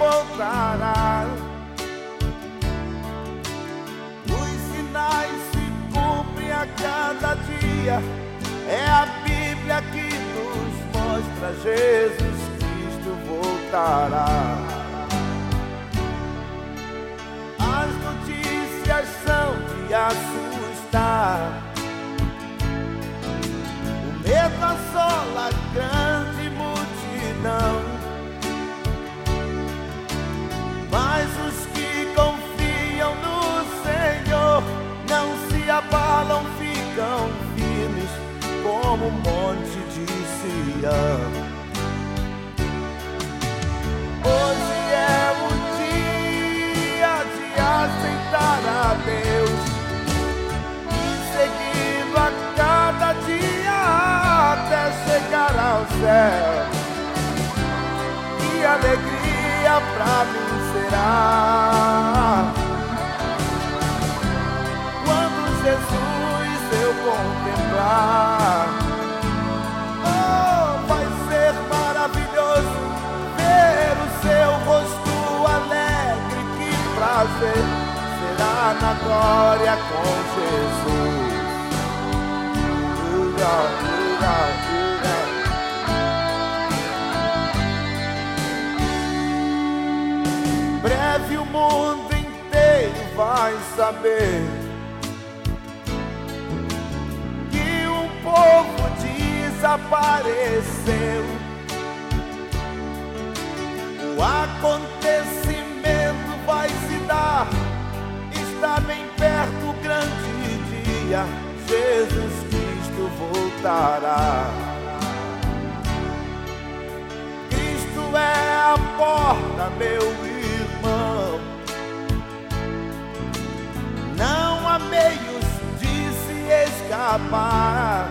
voltará. Os sinais se cumprem a cada dia. É a Bíblia que nos mostra: Jesus Cristo voltará. As notícias são de assustar. O medo assola a grande multidão. Mas os que confiam no Senhor não se abalam, ficam firmes como o monte de Sião. Hoje é o dia de aceitar a Deus e seguindo a cada dia até chegar ao céu. Que alegria pra mim será quando Jesus eu contemplar. Oh, vai ser maravilhoso ver o seu rosto alegre. Que prazer será na glória com Jesus. Breve o mundo inteiro vai saber que um povo desapareceu. O acontecimento vai se dar, está bem perto o grande dia. Jesus Cristo voltará. Cristo é a porta, meu irmão. Não há meios de se escapar.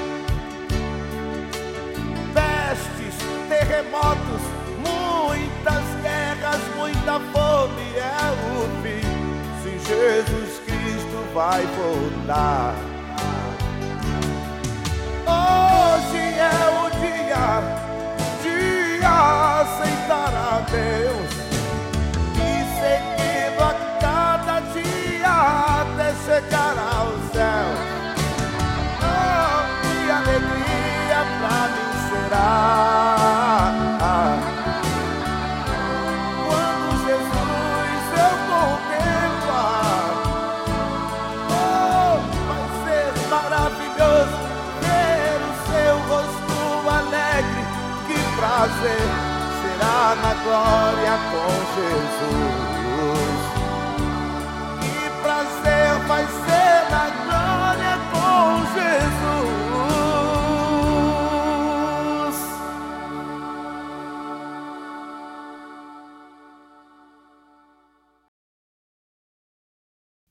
Pestes, terremotos, muitas guerras, muita fome é o fim. Se Jesus Cristo vai voltar. Hoje é o dia de aceitar a Deus e seguindo a cada dia até chegar ao céu. Oh, que alegria pra mim será quando Jesus eu contemplar. Oh, vai ser maravilhoso ver o seu rosto alegre. Que prazer será na glória com Jesus. Que prazer vai ser